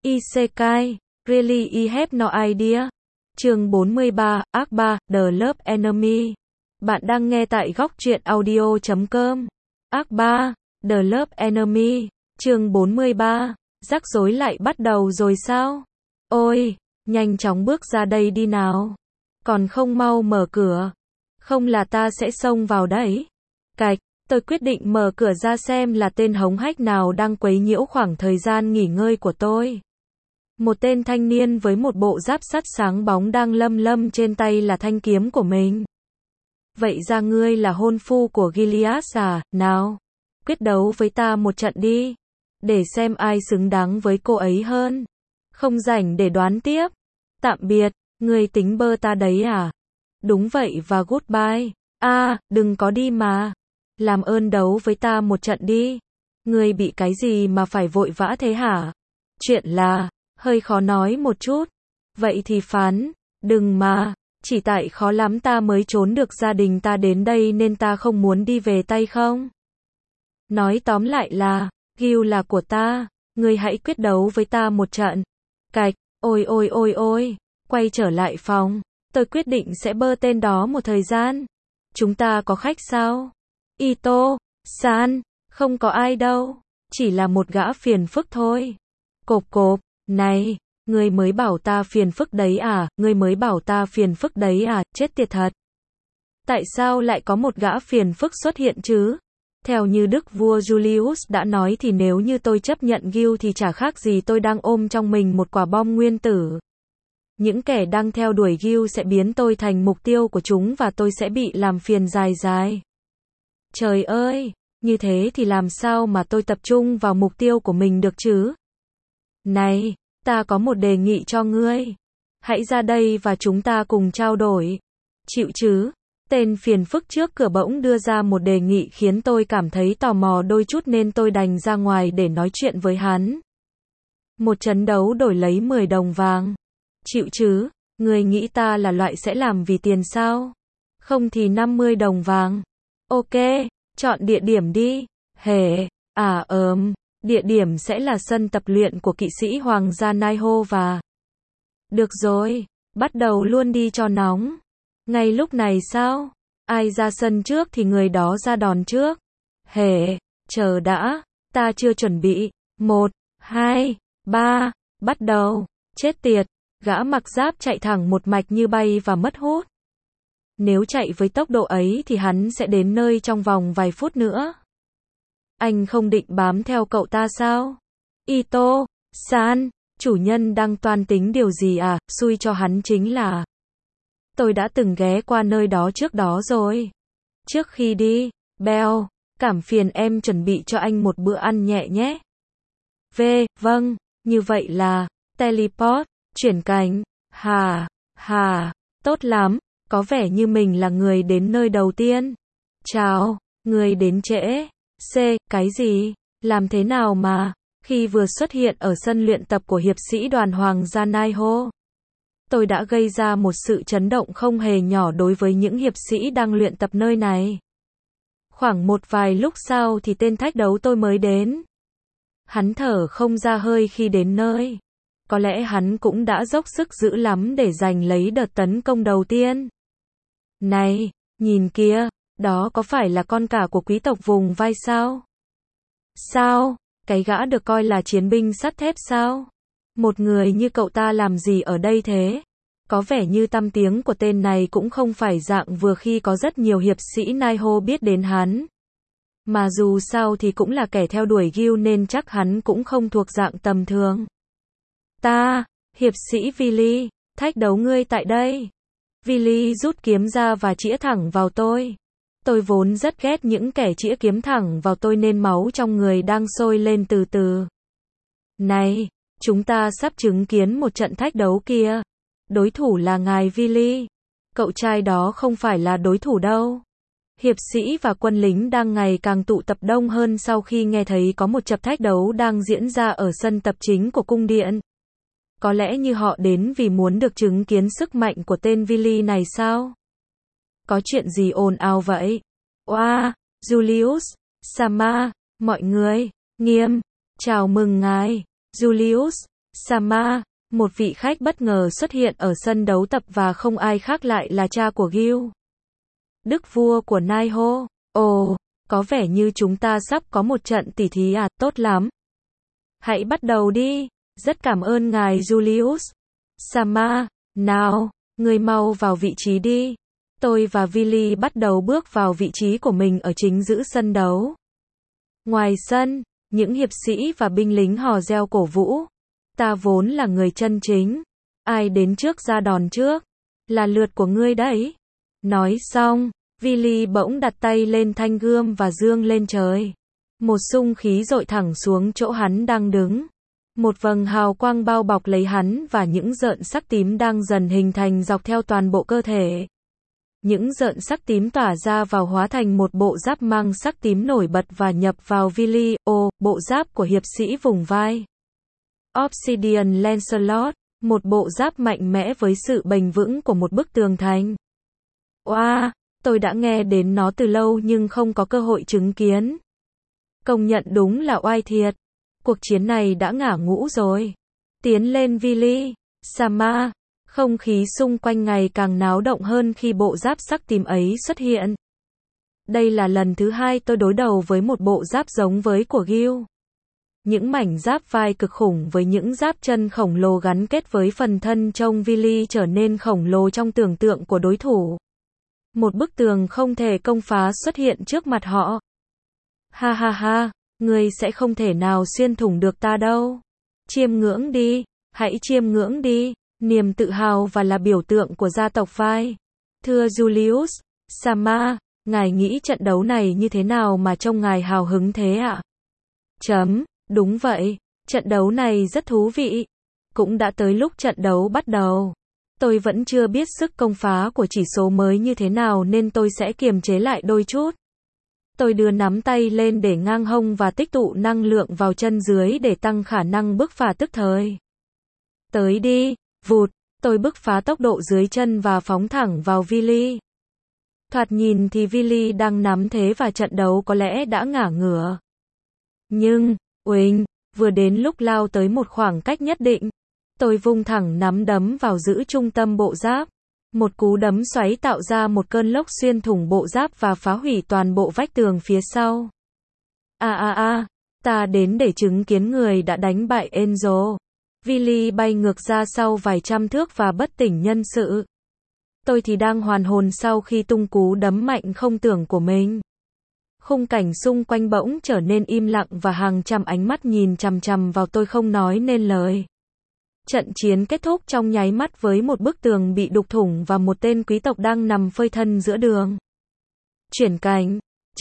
Isekai, really I have no idea. Chương 43, Arc 3, The Love Enemy. Bạn đang nghe tại góc truyện audio.com. Arc 3, The Love Enemy. Chương 43, rắc rối lại bắt đầu rồi sao? Ôi, nhanh chóng bước ra đây đi nào. Còn không mau mở cửa. Không là ta sẽ xông vào đấy. Cạch, tôi quyết định mở cửa ra xem là tên hống hách nào đang quấy nhiễu khoảng thời gian nghỉ ngơi của tôi. Một tên thanh niên với một bộ giáp sắt sáng bóng đang lâm lâm trên tay là thanh kiếm của mình. Vậy ra ngươi là hôn phu của Gilead à? Nào, quyết đấu với ta một trận đi. Để xem ai xứng đáng với cô ấy hơn. Không rảnh để đoán tiếp. Tạm biệt, ngươi tính bơ ta đấy à? Đúng vậy và goodbye. Đừng có đi mà. Làm ơn đấu với ta một trận đi. Ngươi bị cái gì mà phải vội vã thế hả? Chuyện là hơi khó nói một chút. Vậy thì phán, đừng mà, chỉ tại khó lắm ta mới trốn được gia đình ta đến đây nên ta không muốn đi về tay không? Nói tóm lại là, Gil là của ta, ngươi hãy quyết đấu với ta một trận. Cạch, ôi, quay trở lại phòng, tôi quyết định sẽ bơ tên đó một thời gian. Chúng ta có khách sao? Ito-san, không có ai đâu, chỉ là một gã phiền phức thôi. Cộp, này, ngươi mới bảo ta phiền phức đấy à, ngươi mới bảo ta phiền phức đấy à, chết tiệt thật. Tại sao lại có một gã phiền phức xuất hiện chứ? Theo như Đức vua Julius đã nói thì nếu như tôi chấp nhận Gil thì chả khác gì tôi đang ôm trong mình một quả bom nguyên tử. Những kẻ đang theo đuổi Gil sẽ biến tôi thành mục tiêu của chúng và tôi sẽ bị làm phiền dài. Trời ơi, như thế thì làm sao mà tôi tập trung vào mục tiêu của mình được chứ? Này, ta có một đề nghị cho ngươi. Hãy ra đây và chúng ta cùng trao đổi. Chịu chứ? Tên phiền phức trước cửa bỗng đưa ra một đề nghị khiến tôi cảm thấy tò mò đôi chút nên tôi đành ra ngoài để nói chuyện với hắn. Một trận đấu đổi lấy 10 đồng vàng. Chịu chứ? Ngươi nghĩ ta là loại sẽ làm vì tiền sao? Không thì 50 đồng vàng. Ok, chọn địa điểm đi. Địa điểm sẽ là sân tập luyện của kỵ sĩ Hoàng gia Naiho và... Được rồi, bắt đầu luôn đi cho nóng. Ngay lúc này sao? Ai ra sân trước thì người đó ra đòn trước. Chờ đã, ta chưa chuẩn bị. 1, 2, 3, bắt đầu. Chết tiệt, gã mặc giáp chạy thẳng một mạch như bay và mất hút. Nếu chạy với tốc độ ấy thì hắn sẽ đến nơi trong vòng vài phút nữa. Anh không định bám theo cậu ta sao? Ito-san, chủ nhân đang toan tính điều gì à? Xui cho hắn chính là... Tôi đã từng ghé qua nơi đó trước đó rồi. Trước khi đi, Bell, cảm phiền em chuẩn bị cho anh một bữa ăn nhẹ nhé. Vâng, như vậy là... Teleport, chuyển cảnh. Tốt lắm, có vẻ như mình là người đến nơi đầu tiên. Chào, người đến trễ. Cái gì? Làm thế nào mà? Khi vừa xuất hiện ở sân luyện tập của hiệp sĩ đoàn Hoàng gia Naiho, tôi đã gây ra một sự chấn động không hề nhỏ đối với những hiệp sĩ đang luyện tập nơi này. Khoảng một vài lúc sau thì tên thách đấu tôi mới đến. Hắn thở không ra hơi khi đến nơi. Có lẽ hắn cũng đã dốc sức dữ lắm để giành lấy đợt tấn công đầu tiên. Này, nhìn kia, đó có phải là con cả của quý tộc vùng vai sao? Sao? Cái gã được coi là chiến binh sắt thép sao? Một người như cậu ta làm gì ở đây thế? Có vẻ như tăm tiếng của tên này cũng không phải dạng vừa khi có rất nhiều hiệp sĩ Naiho biết đến hắn. Mà dù sao thì cũng là kẻ theo đuổi Gil nên chắc hắn cũng không thuộc dạng tầm thường. Hiệp sĩ Vili, thách đấu ngươi tại đây. Vili rút kiếm ra và chĩa thẳng vào tôi. Tôi vốn rất ghét những kẻ chĩa kiếm thẳng vào tôi nên máu trong người đang sôi lên từ từ. Này, chúng ta sắp chứng kiến một trận thách đấu kia. Đối thủ là ngài Vili. Cậu trai đó không phải là đối thủ đâu. Hiệp sĩ và quân lính đang ngày càng tụ tập đông hơn sau khi nghe thấy có một trận thách đấu đang diễn ra ở sân tập chính của cung điện. Có lẽ như họ đến vì muốn được chứng kiến sức mạnh của tên Vili này sao? Có chuyện gì ồn ào vậy? Julius, Sama, mọi người, chào mừng ngài. Julius, Sama, một vị khách bất ngờ xuất hiện ở sân đấu tập và không ai khác lại là cha của Gil, đức vua của Naiho. Ồ, có vẻ như chúng ta sắp có một trận tỉ thí à, tốt lắm. Hãy bắt đầu đi, rất cảm ơn ngài Julius. Sama, nào, người mau vào vị trí đi. Tôi và Villy bắt đầu bước vào vị trí của mình ở chính giữa sân đấu. Ngoài sân, những hiệp sĩ và binh lính hò reo cổ vũ. Ta vốn là người chân chính. Ai đến trước ra đòn trước? Là lượt của ngươi đấy. Nói xong, Villy bỗng đặt tay lên thanh gươm và giương lên trời. Một xung khí dội thẳng xuống chỗ hắn đang đứng. Một vầng hào quang bao bọc lấy hắn và những rợn sắc tím đang dần hình thành dọc theo toàn bộ cơ thể. Những rợn sắc tím tỏa ra vào hóa thành một bộ giáp mang sắc tím nổi bật và nhập vào Villy. Bộ giáp của hiệp sĩ vùng vai. Obsidian Lancelot, một bộ giáp mạnh mẽ với sự bền vững của một bức tường thành. Wow, tôi đã nghe đến nó từ lâu nhưng không có cơ hội chứng kiến. Công nhận đúng là oai thiệt. Cuộc chiến này đã ngả ngũ rồi. Tiến lên Villy. Sama. Không khí xung quanh ngày càng náo động hơn khi bộ giáp sắc tím ấy xuất hiện. Đây là lần thứ hai tôi đối đầu với một bộ giáp giống với của Gil. Những mảnh giáp vai cực khủng với những giáp chân khổng lồ gắn kết với phần thân trông Villy trở nên khổng lồ trong tưởng tượng của đối thủ. Một bức tường không thể công phá xuất hiện trước mặt họ. Ha ha ha, ngươi sẽ không thể nào xuyên thủng được ta đâu. Chiêm ngưỡng đi, hãy chiêm ngưỡng đi, niềm tự hào và là biểu tượng của gia tộc vai. Thưa Julius, Sama, ngài nghĩ trận đấu này như thế nào mà trông ngài hào hứng thế ạ? Đúng vậy, trận đấu này rất thú vị. Cũng đã tới lúc trận đấu bắt đầu. Tôi vẫn chưa biết sức công phá của chỉ số mới như thế nào nên tôi sẽ kiềm chế lại đôi chút. Tôi đưa nắm tay lên để ngang hông và tích tụ năng lượng vào chân dưới để tăng khả năng bứt phá tức thời. Tới đi, vụt, tôi bứt phá tốc độ dưới chân và phóng thẳng vào Villy. Thoạt nhìn thì Villy đang nắm thế và trận đấu có lẽ đã ngả ngửa. Nhưng, uỳnh, vừa đến lúc lao tới một khoảng cách nhất định. Tôi vung thẳng nắm đấm vào giữa trung tâm bộ giáp. Một cú đấm xoáy tạo ra một cơn lốc xuyên thủng bộ giáp và phá hủy toàn bộ vách tường phía sau. Ta đến để chứng kiến người đã đánh bại Angel. Villy bay ngược ra sau vài trăm thước và bất tỉnh nhân sự. Tôi thì đang hoàn hồn sau khi tung cú đấm mạnh không tưởng của mình. Khung cảnh xung quanh bỗng trở nên im lặng và hàng trăm ánh mắt nhìn chằm chằm vào tôi không nói nên lời. Trận chiến kết thúc trong nháy mắt với một bức tường bị đục thủng và một tên quý tộc đang nằm phơi thân giữa đường. Chuyển cảnh.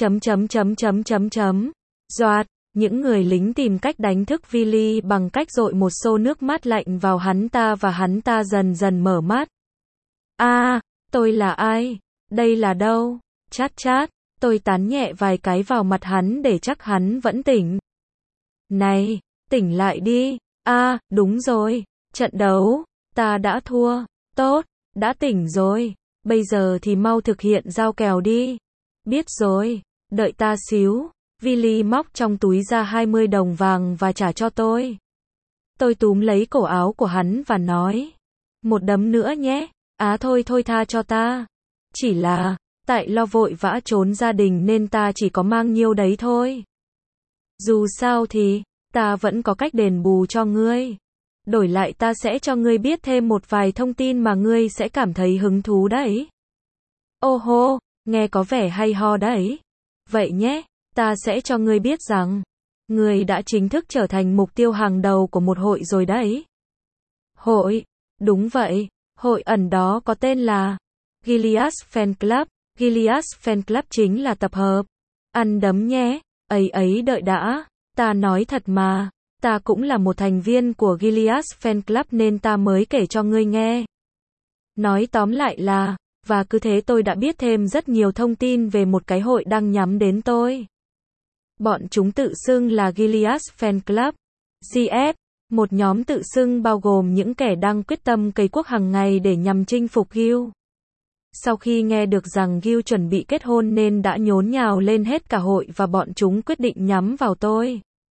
Doạt, những người lính tìm cách đánh thức Villy bằng cách dội một xô nước mát lạnh vào hắn ta và hắn ta dần dần mở mắt. Tôi là ai? Đây là đâu? Chát, tôi tán nhẹ vài cái vào mặt hắn để chắc hắn vẫn tỉnh. Này, tỉnh lại đi. Đúng rồi. Trận đấu, ta đã thua. Tốt, đã tỉnh rồi. Bây giờ thì mau thực hiện giao kèo đi. Biết rồi, đợi ta xíu. Villy móc trong túi ra 20 đồng vàng và trả cho tôi. Tôi túm lấy cổ áo của hắn và nói. Một đấm nữa nhé. Thôi tha cho ta. Chỉ là, tại lo vội vã trốn gia đình nên ta chỉ có mang nhiêu đấy thôi. Dù sao thì, ta vẫn có cách đền bù cho ngươi. Đổi lại ta sẽ cho ngươi biết thêm một vài thông tin mà ngươi sẽ cảm thấy hứng thú đấy. Ô hô, nghe có vẻ hay ho đấy. Vậy nhé, ta sẽ cho ngươi biết rằng, ngươi đã chính thức trở thành mục tiêu hàng đầu của một hội rồi đấy. Hội? Đúng vậy, hội ẩn đó có tên là Gilead Fan Club. Gilead Fan Club chính là tập hợp. Ăn đấm nhé, đợi đã, ta nói thật mà. Ta cũng là một thành viên của Gilead Fan Club nên ta mới kể cho ngươi nghe. Nói tóm lại là, và cứ thế tôi đã biết thêm rất nhiều thông tin về một cái hội đang nhắm đến tôi. Bọn chúng tự xưng là Gilead Fan Club. GF, một nhóm tự xưng bao gồm những kẻ đang quyết tâm cày cuốc hàng ngày để nhằm chinh phục Gil. Sau khi nghe được rằng Gil chuẩn bị kết hôn nên đã nhốn nhào lên hết cả hội và bọn chúng quyết định nhắm vào tôi.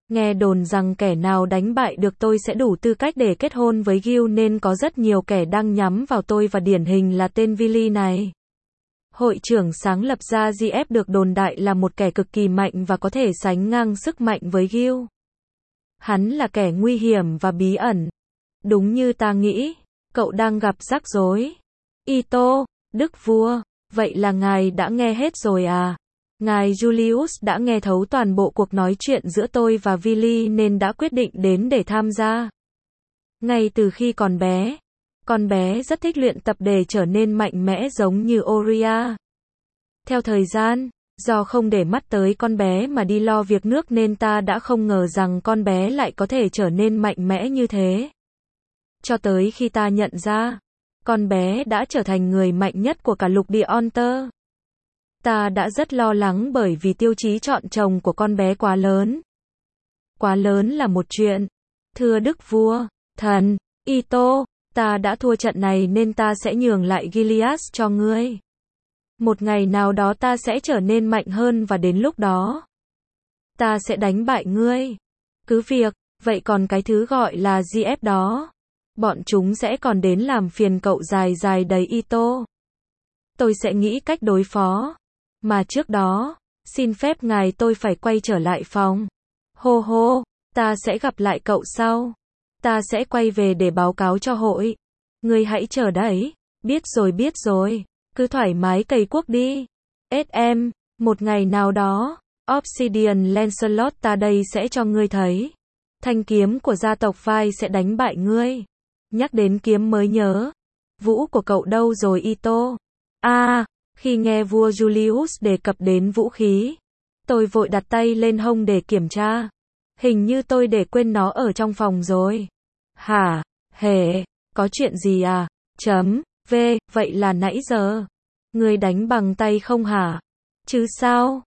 Nghe đồn rằng kẻ nào đánh bại được tôi sẽ đủ tư cách để kết hôn với Gil nên có rất nhiều kẻ đang nhắm vào tôi và điển hình là tên Willy này. Hội trưởng sáng lập ra GF được đồn đại là một kẻ cực kỳ mạnh và có thể sánh ngang sức mạnh với Gil. Hắn là kẻ nguy hiểm và bí ẩn. Đúng như ta nghĩ, cậu đang gặp rắc rối. Ito, Đức Vua, vậy là ngài đã nghe hết rồi à? Ngài Julius đã nghe thấu toàn bộ cuộc nói chuyện giữa tôi và Willy nên đã quyết định đến để tham gia. Ngay từ khi còn bé, con bé rất thích luyện tập để trở nên mạnh mẽ giống như Oria. Theo thời gian, do không để mắt tới con bé mà đi lo việc nước nên ta đã không ngờ rằng con bé lại có thể trở nên mạnh mẽ như thế. Cho tới khi ta nhận ra, con bé đã trở thành người mạnh nhất của cả lục địa Onter. Ta đã rất lo lắng bởi vì tiêu chí chọn chồng của con bé quá lớn. Quá lớn là một chuyện. Thưa Đức Vua, thần, Ito, ta đã thua trận này nên ta sẽ nhường lại Gilead cho ngươi. Một ngày nào đó ta sẽ trở nên mạnh hơn và đến lúc đó, ta sẽ đánh bại ngươi. Cứ việc, vậy còn cái thứ gọi là GF đó, bọn chúng sẽ còn đến làm phiền cậu dài dài đấy Ito. Tôi sẽ nghĩ cách đối phó. Mà trước đó, xin phép ngài tôi phải quay trở lại phòng. Hô hô, ta sẽ gặp lại cậu sau. Ta sẽ quay về để báo cáo cho hội. Ngươi hãy chờ đấy. Biết rồi. Cứ thoải mái cày cuốc đi. SM, một ngày nào đó, Obsidian Lancelot ta đây sẽ cho ngươi thấy. Thanh kiếm của gia tộc Vai sẽ đánh bại ngươi. Nhắc đến kiếm mới nhớ. Vũ của cậu đâu rồi Ito? Khi nghe vua Julius đề cập đến vũ khí, tôi vội đặt tay lên hông để kiểm tra. Hình như tôi để quên nó ở trong phòng rồi. Hả? Hề, có chuyện gì à? Vậy là nãy giờ ngươi đánh bằng tay không hả? Chứ sao?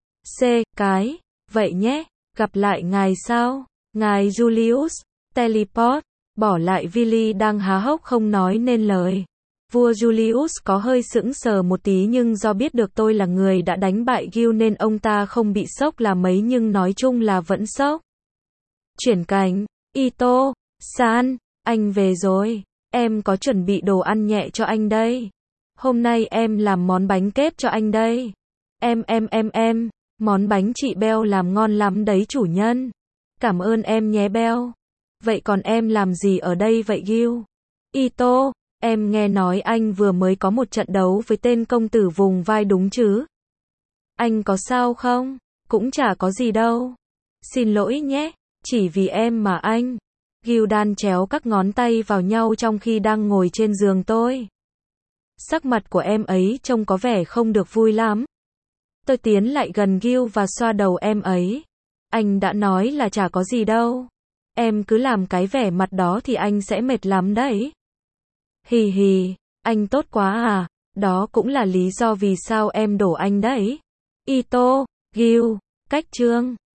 Vậy nhé, gặp lại ngài sao? Ngài Julius, teleport, bỏ lại Willy đang há hốc không nói nên lời. Vua Julius có hơi sững sờ một tí nhưng do biết được tôi là người đã đánh bại Gil nên ông ta không bị sốc là mấy nhưng nói chung là vẫn sốc. Chuyển cảnh, Ito, San, anh về rồi, em có chuẩn bị đồ ăn nhẹ cho anh đây. Hôm nay em làm món bánh kép cho anh đây. Món bánh chị Bell làm ngon lắm đấy chủ nhân. Cảm ơn em nhé Bell. Vậy còn em làm gì ở đây vậy Gil? Ito, em nghe nói anh vừa mới có một trận đấu với tên công tử vùng vai đúng chứ? Anh có sao không? Cũng chả có gì đâu. Xin lỗi nhé, chỉ vì em mà anh. Gil đan chéo các ngón tay vào nhau trong khi đang ngồi trên giường tôi. Sắc mặt của em ấy trông có vẻ không được vui lắm. Tôi tiến lại gần Gil và xoa đầu em ấy. Anh đã nói là chả có gì đâu. Em cứ làm cái vẻ mặt đó thì anh sẽ mệt lắm đấy. Hì hì, anh tốt quá à, đó cũng là lý do vì sao em đổ anh đấy. Ito, Gil, cách chương.